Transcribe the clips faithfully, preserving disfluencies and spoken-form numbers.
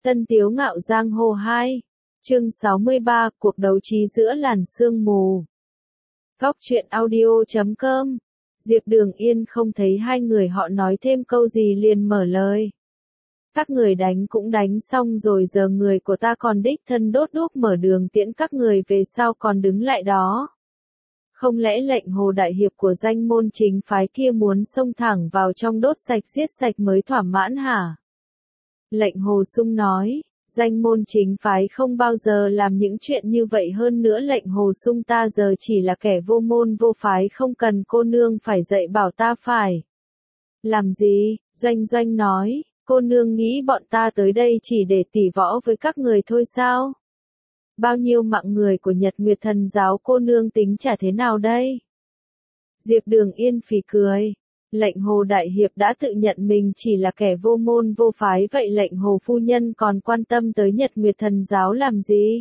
Tân Tiếu Ngạo Giang Hồ hai, chương sáu mươi ba, cuộc đấu trí giữa làn sương mù. Góc truyện audio chấm com. Diệp Đường Yên không thấy hai người họ nói thêm câu gì liền mở lời. Các người đánh cũng đánh xong rồi, giờ người của ta còn đích thân đốt đuốc mở đường tiễn các người về, sao còn đứng lại đó? Không lẽ lệnh Hồ đại hiệp của danh môn chính phái kia muốn xông thẳng vào trong đốt sạch giết sạch mới thỏa mãn hả? Lệnh Hồ Sung nói, danh môn chính phái không bao giờ làm những chuyện như vậy, hơn nữa lệnh Hồ Sung ta giờ chỉ là kẻ vô môn vô phái, không cần cô nương phải dạy bảo ta phải. Làm gì? Doanh Doanh nói, cô nương nghĩ bọn ta tới đây chỉ để tỉ võ với các người thôi sao? Bao nhiêu mạng người của Nhật Nguyệt Thần giáo cô nương tính trả thế nào đây? Diệp Đường Yên phì cười. Lệnh Hồ đại hiệp đã tự nhận mình chỉ là kẻ vô môn vô phái, vậy lệnh Hồ phu nhân còn quan tâm tới Nhật Nguyệt Thần giáo làm gì?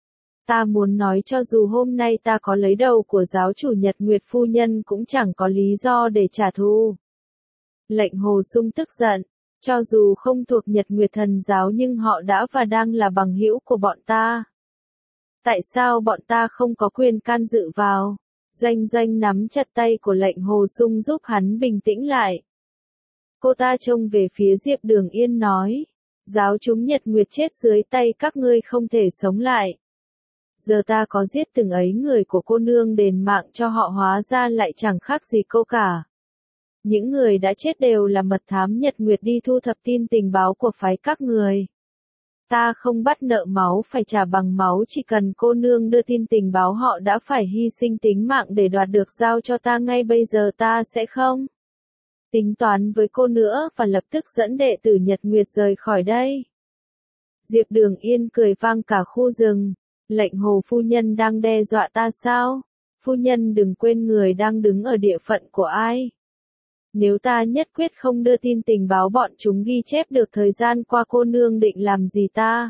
Ta muốn nói cho dù hôm nay ta có lấy đầu của giáo chủ Nhật Nguyệt phu nhân cũng chẳng có lý do để trả thù. Lệnh Hồ Sung tức giận, cho dù không thuộc Nhật Nguyệt Thần giáo nhưng họ đã và đang là bằng hữu của bọn ta. Tại sao bọn ta không có quyền can dự vào? Doanh Doanh nắm chặt tay của lệnh Hồ Sung giúp hắn bình tĩnh lại. Cô ta trông về phía Diệp Đường Yên nói, giáo chúng Nhật Nguyệt chết dưới tay các ngươi không thể sống lại. Giờ ta có giết từng ấy người của cô nương đền mạng cho họ, hóa ra lại chẳng khác gì cô cả. Những người đã chết đều là mật thám Nhật Nguyệt đi thu thập tin tình báo của phái các người. Ta không bắt nợ máu phải trả bằng máu, chỉ cần cô nương đưa tin tình báo họ đã phải hy sinh tính mạng để đoạt được, giao cho ta ngay bây giờ, ta sẽ không tính toán với cô nữa và lập tức dẫn đệ tử Nhật Nguyệt rời khỏi đây. Diệp Đường Yên cười vang cả khu rừng. Lệnh Hồ phu nhân đang đe dọa ta sao? Phu nhân đừng quên người đang đứng ở địa phận của ai. Nếu ta nhất quyết không đưa tin tình báo, bọn chúng ghi chép được thời gian qua cô nương định làm gì ta?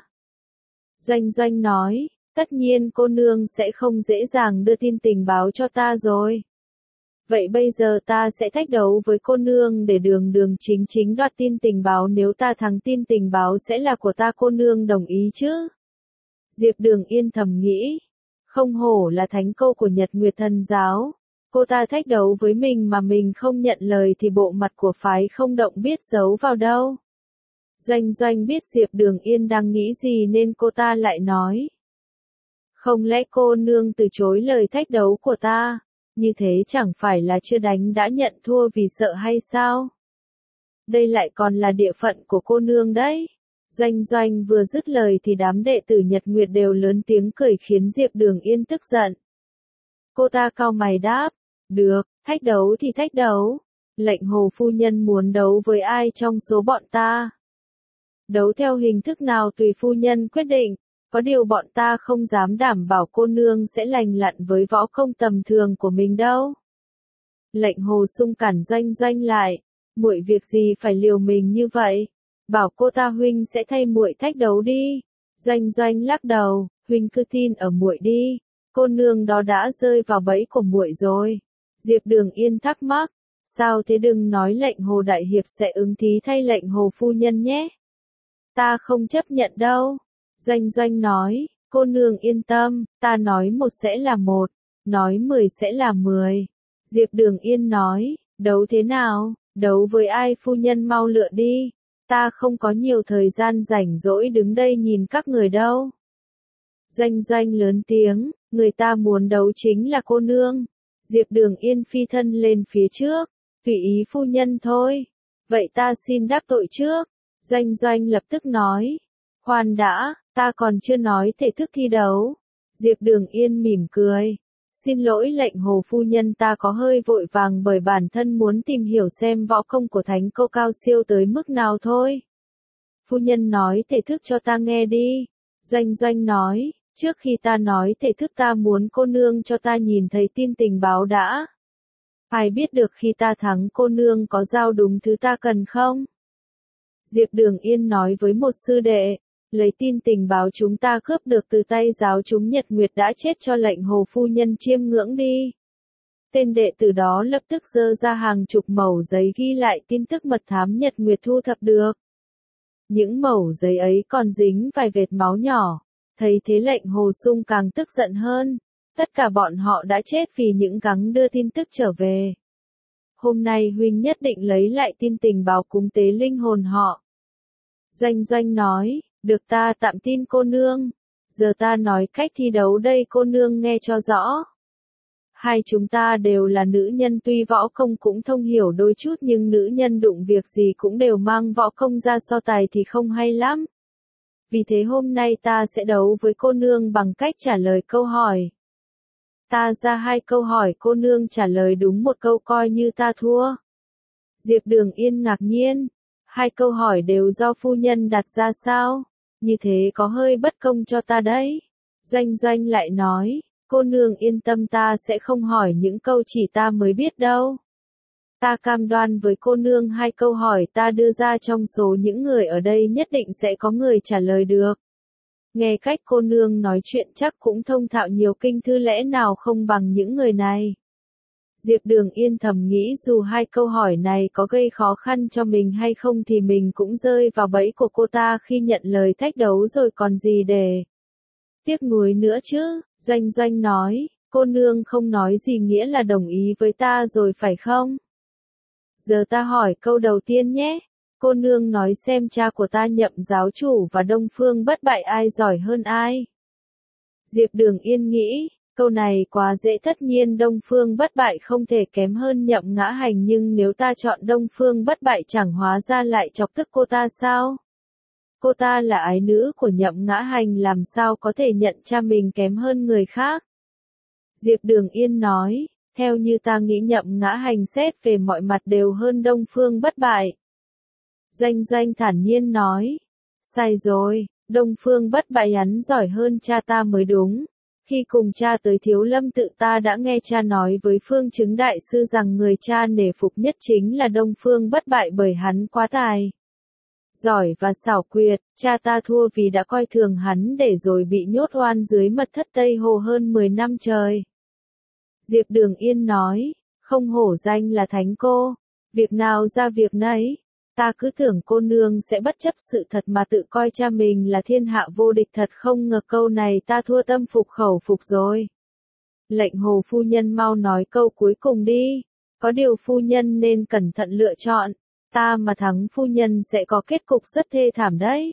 Doanh Doanh nói, tất nhiên cô nương sẽ không dễ dàng đưa tin tình báo cho ta rồi. Vậy bây giờ ta sẽ thách đấu với cô nương để đường đường chính chính đoạt tin tình báo, nếu ta thắng tin tình báo sẽ là của ta, cô nương đồng ý chứ? Diệp Đường Yên thầm nghĩ, không hổ là thánh cô của Nhật Nguyệt Thần giáo. Cô ta thách đấu với mình mà mình không nhận lời thì bộ mặt của phái không động biết giấu vào đâu. Doanh Doanh biết Diệp Đường Yên đang nghĩ gì nên cô ta lại nói. Không lẽ cô nương từ chối lời thách đấu của ta? Như thế chẳng phải là chưa đánh đã nhận thua vì sợ hay sao? Đây lại còn là địa phận của cô nương đấy. Doanh Doanh vừa dứt lời thì đám đệ tử Nhật Nguyệt đều lớn tiếng cười khiến Diệp Đường Yên tức giận. Cô ta cau mày đáp, được, thách đấu thì thách đấu. Lệnh Hồ phu nhân muốn đấu với ai trong số bọn ta? Đấu theo hình thức nào tùy phu nhân quyết định, có điều bọn ta không dám đảm bảo cô nương sẽ lành lặn với võ công tầm thường của mình đâu. Lệnh Hồ Sung cản Doanh Doanh lại, muội việc gì phải liều mình như vậy? Bảo cô ta huynh sẽ thay muội thách đấu đi. Doanh Doanh lắc đầu, huynh cứ tin ở muội đi. Cô nương đó đã rơi vào bẫy của muội rồi. Diệp Đường Yên thắc mắc, sao thế? Đừng nói lệnh Hồ đại hiệp sẽ ứng thí thay lệnh Hồ phu nhân nhé. Ta không chấp nhận đâu. Doanh Doanh nói, cô nương yên tâm, ta nói một sẽ là một, nói mười sẽ là mười. Diệp Đường Yên nói, đấu thế nào? Đấu với ai? Phu nhân mau lựa đi. Ta không có nhiều thời gian rảnh rỗi đứng đây nhìn các người đâu. Doanh Doanh lớn tiếng, người ta muốn đấu chính là cô nương. Diệp Đường Yên phi thân lên phía trước, tùy ý phu nhân thôi. Vậy ta xin đáp tội trước. Doanh Doanh lập tức nói, khoan đã, ta còn chưa nói thể thức thi đấu. Diệp Đường Yên mỉm cười, xin lỗi lệnh Hồ phu nhân, ta có hơi vội vàng bởi bản thân muốn tìm hiểu xem võ công của thánh cô cao siêu tới mức nào thôi. Phu nhân nói thể thức cho ta nghe đi. Doanh Doanh nói, trước khi ta nói thể thức ta muốn cô nương cho ta nhìn thấy tin tình báo đã. Ai biết được khi ta thắng cô nương có giao đúng thứ ta cần không? Diệp Đường Yên nói với một sư đệ, lấy tin tình báo chúng ta cướp được từ tay giáo chúng Nhật Nguyệt đã chết cho lệnh Hồ phu nhân chiêm ngưỡng đi. Tên đệ tử đó lập tức giơ ra hàng chục mẩu giấy ghi lại tin tức mật thám Nhật Nguyệt thu thập được. Những mẩu giấy ấy còn dính vài vệt máu nhỏ. Thấy thế lệnh Hồ Sung càng tức giận hơn. Tất cả bọn họ đã chết vì những gắng đưa tin tức trở về. Hôm nay huynh nhất định lấy lại tin tình báo cúng tế linh hồn họ. Doanh Doanh nói, được ta tạm tin cô nương. Giờ ta nói cách thi đấu đây cô nương nghe cho rõ. Hai chúng ta đều là nữ nhân tuy võ công cũng thông hiểu đôi chút nhưng nữ nhân đụng việc gì cũng đều mang võ công ra so tài thì không hay lắm. Vì thế hôm nay ta sẽ đấu với cô nương bằng cách trả lời câu hỏi. Ta ra hai câu hỏi cô nương trả lời đúng một câu coi như ta thua. Diệp Đường Yên ngạc nhiên. Hai câu hỏi đều do phu nhân đặt ra sao? Như thế có hơi bất công cho ta đấy. Doanh Doanh lại nói, cô nương yên tâm ta sẽ không hỏi những câu chỉ ta mới biết đâu. Ta cam đoan với cô nương hai câu hỏi ta đưa ra trong số những người ở đây nhất định sẽ có người trả lời được. Nghe cách cô nương nói chuyện chắc cũng thông thạo nhiều kinh thư lẽ nào không bằng những người này. Diệp Đường Yên thầm nghĩ dù hai câu hỏi này có gây khó khăn cho mình hay không thì mình cũng rơi vào bẫy của cô ta khi nhận lời thách đấu rồi còn gì để tiếc nuối nữa chứ. Doanh Doanh nói, cô nương không nói gì nghĩa là đồng ý với ta rồi phải không? Giờ ta hỏi câu đầu tiên nhé. Cô nương nói xem cha của ta Nhậm giáo chủ và Đông Phương Bất Bại ai giỏi hơn ai? Diệp Đường Yên nghĩ, câu này quá dễ, tất nhiên Đông Phương Bất Bại không thể kém hơn Nhậm Ngã Hành, nhưng nếu ta chọn Đông Phương Bất Bại chẳng hóa ra lại chọc tức cô ta sao? Cô ta là ái nữ của Nhậm Ngã Hành làm sao có thể nhận cha mình kém hơn người khác? Diệp Đường Yên nói, theo như ta nghĩ Nhậm Ngã Hành xét về mọi mặt đều hơn Đông Phương Bất Bại. Doanh Doanh thản nhiên nói, sai rồi, Đông Phương Bất Bại hắn giỏi hơn cha ta mới đúng. Khi cùng cha tới Thiếu Lâm tự ta đã nghe cha nói với Phương Chứng đại sư rằng người cha nể phục nhất chính là Đông Phương Bất Bại bởi hắn quá tài giỏi và xảo quyệt. Cha ta thua vì đã coi thường hắn để rồi bị nhốt oan dưới mật thất Tây Hồ hơn mười năm trời. Diệp Đường Yên nói, không hổ danh là thánh cô, việc nào ra việc nấy. Ta cứ tưởng cô nương sẽ bất chấp sự thật mà tự coi cha mình là thiên hạ vô địch, thật không ngờ câu này ta thua tâm phục khẩu phục rồi. Lệnh Hồ phu nhân mau nói câu cuối cùng đi, có điều phu nhân nên cẩn thận lựa chọn, ta mà thắng phu nhân sẽ có kết cục rất thê thảm đấy.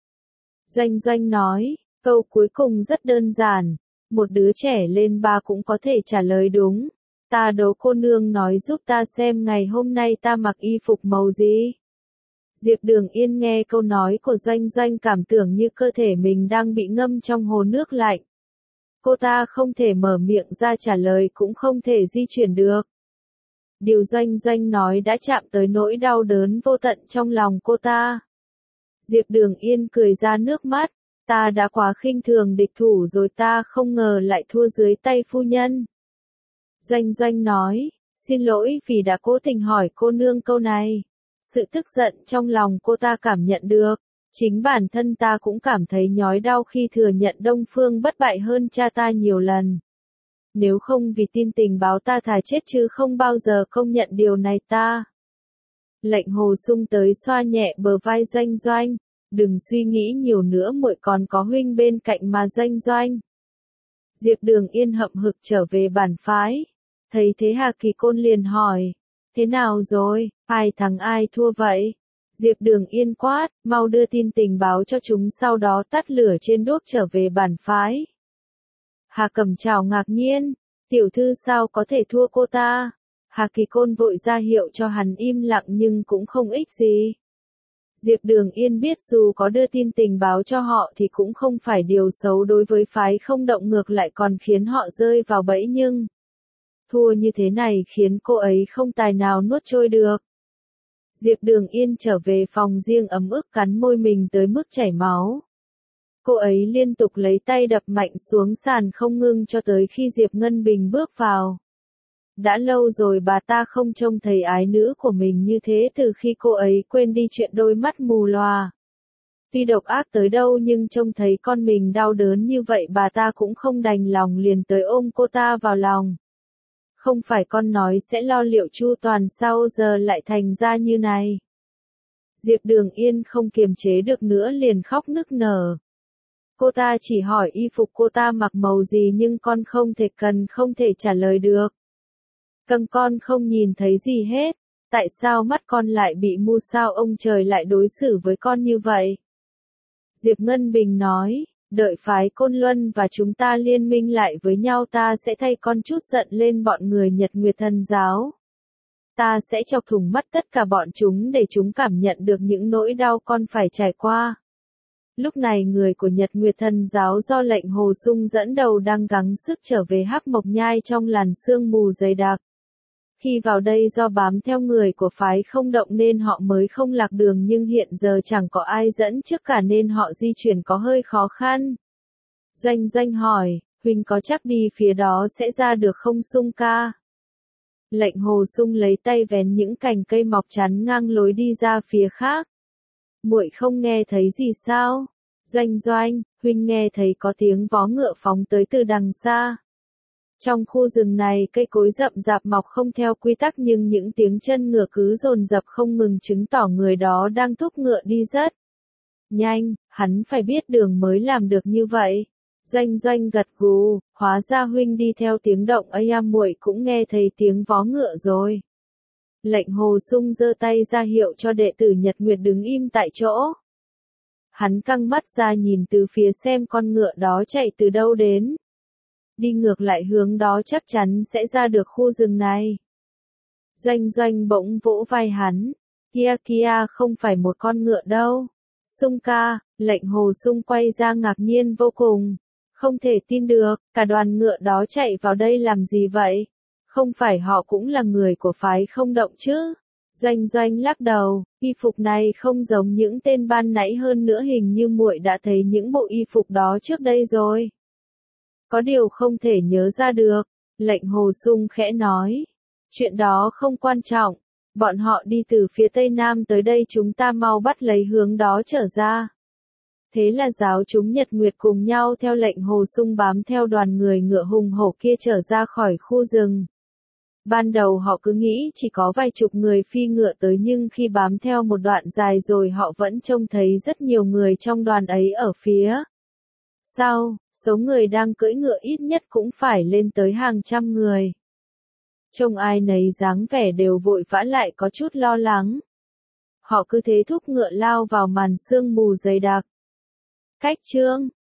Doanh Doanh nói, câu cuối cùng rất đơn giản, một đứa trẻ lên ba cũng có thể trả lời đúng. Ta đố cô nương nói giúp ta xem ngày hôm nay ta mặc y phục màu gì. Diệp Đường Yên nghe câu nói của Doanh Doanh cảm tưởng như cơ thể mình đang bị ngâm trong hồ nước lạnh. Cô ta không thể mở miệng ra trả lời cũng không thể di chuyển được. Điều Doanh Doanh nói đã chạm tới nỗi đau đớn vô tận trong lòng cô ta. Diệp Đường Yên cười ra nước mắt, ta đã quá khinh thường địch thủ rồi, ta không ngờ lại thua dưới tay phu nhân. Doanh Doanh nói, xin lỗi vì đã cố tình hỏi cô nương câu này. Sự tức giận trong lòng cô ta cảm nhận được, chính bản thân ta cũng cảm thấy nhói đau khi thừa nhận Đông Phương Bất Bại hơn cha ta nhiều lần. Nếu không vì tin tình báo ta thà chết chứ không bao giờ công nhận điều này ta. Lệnh Hồ Sung tới xoa nhẹ bờ vai Doanh Doanh, đừng suy nghĩ nhiều nữa, muội còn có huynh bên cạnh mà. Doanh Doanh. Diệp Đường Yên hậm hực trở về bản phái, thấy thế Hà Kỳ Côn liền hỏi, thế nào rồi, ai thắng ai thua vậy? Diệp Đường Yên quát, mau đưa tin tình báo cho chúng, sau đó tắt lửa trên đuốc trở về bản phái. Hà Cẩm Trảo ngạc nhiên, tiểu thư sao có thể thua cô ta? Hà Kỳ Côn vội ra hiệu cho hắn im lặng nhưng cũng không ích gì. Diệp Đường Yên biết dù có đưa tin tình báo cho họ thì cũng không phải điều xấu đối với phái không động, ngược lại còn khiến họ rơi vào bẫy, nhưng thua như thế này khiến cô ấy không tài nào nuốt trôi được. Diệp Đường Yên trở về phòng riêng ấm ức cắn môi mình tới mức chảy máu. Cô ấy liên tục lấy tay đập mạnh xuống sàn không ngưng cho tới khi Diệp Ngân Bình bước vào. Đã lâu rồi bà ta không trông thấy ái nữ của mình như thế từ khi cô ấy quên đi chuyện đôi mắt mù lòa. Tuy độc ác tới đâu nhưng trông thấy con mình đau đớn như vậy bà ta cũng không đành lòng, liền tới ôm cô ta vào lòng. Không phải con nói sẽ lo liệu chu toàn sao giờ lại thành ra như này. Diệp Đường Yên không kiềm chế được nữa liền khóc nức nở. Cô ta chỉ hỏi y phục cô ta mặc màu gì nhưng con không thể cần không thể trả lời được. Cầm con không nhìn thấy gì hết. Tại sao mắt con lại bị mù sao ông trời lại đối xử với con như vậy? Diệp Ngân Bình nói, đợi phái Côn Luân và chúng ta liên minh lại với nhau ta sẽ thay con chút giận lên bọn người Nhật Nguyệt Thần giáo. Ta sẽ chọc thủng mắt tất cả bọn chúng để chúng cảm nhận được những nỗi đau con phải trải qua. Lúc này người của Nhật Nguyệt Thần giáo do lệnh Hồ Sung dẫn đầu đang gắng sức trở về Hắc Mộc Nhai trong làn sương mù dày đặc. Khi vào đây do bám theo người của phái không động nên họ mới không lạc đường nhưng hiện giờ chẳng có ai dẫn trước cả nên họ di chuyển có hơi khó khăn. Doanh Doanh hỏi, Huynh có chắc đi phía đó sẽ ra được không Sung ca? Lệnh Hồ Sung lấy tay vén những cành cây mọc chắn ngang lối đi ra phía khác. Muội không nghe thấy gì sao? Doanh Doanh, Huynh nghe thấy có tiếng vó ngựa phóng tới từ đằng xa. Trong khu rừng này cây cối rậm rạp mọc không theo quy tắc nhưng những tiếng chân ngựa cứ dồn dập không ngừng chứng tỏ người đó đang thúc ngựa đi rất nhanh, hắn phải biết đường mới làm được như vậy. Doanh Doanh gật gù, hóa ra Huynh đi theo tiếng động ấy à, muội cũng nghe thấy tiếng vó ngựa rồi. Lệnh Hồ Sung giơ tay ra hiệu cho đệ tử Nhật Nguyệt đứng im tại chỗ. Hắn căng mắt ra nhìn từ phía xem con ngựa đó chạy từ đâu đến. Đi ngược lại hướng đó chắc chắn sẽ ra được khu rừng này. Doanh Doanh bỗng vỗ vai hắn. Kia kia không phải một con ngựa đâu. Sung ca, lệnh Hồ Sung quay ra ngạc nhiên vô cùng. Không thể tin được, cả đoàn ngựa đó chạy vào đây làm gì vậy? Không phải họ cũng là người của phái không động chứ? Doanh Doanh lắc đầu, y phục này không giống những tên ban nãy hơn nữa hình như muội đã thấy những bộ y phục đó trước đây rồi. Có điều không thể nhớ ra được, lệnh Hồ Sung khẽ nói. Chuyện đó không quan trọng, bọn họ đi từ phía tây nam tới đây chúng ta mau bắt lấy hướng đó trở ra. Thế là giáo chúng Nhật Nguyệt cùng nhau theo lệnh Hồ Sung bám theo đoàn người ngựa hùng hổ kia trở ra khỏi khu rừng. Ban đầu họ cứ nghĩ chỉ có vài chục người phi ngựa tới nhưng khi bám theo một đoạn dài rồi họ vẫn trông thấy rất nhiều người trong đoàn ấy ở phía sau, số người đang cưỡi ngựa ít nhất cũng phải lên tới hàng trăm người. Trông ai nấy dáng vẻ đều vội vã lại có chút lo lắng. Họ cứ thế thúc ngựa lao vào màn sương mù dày đặc. Cách chương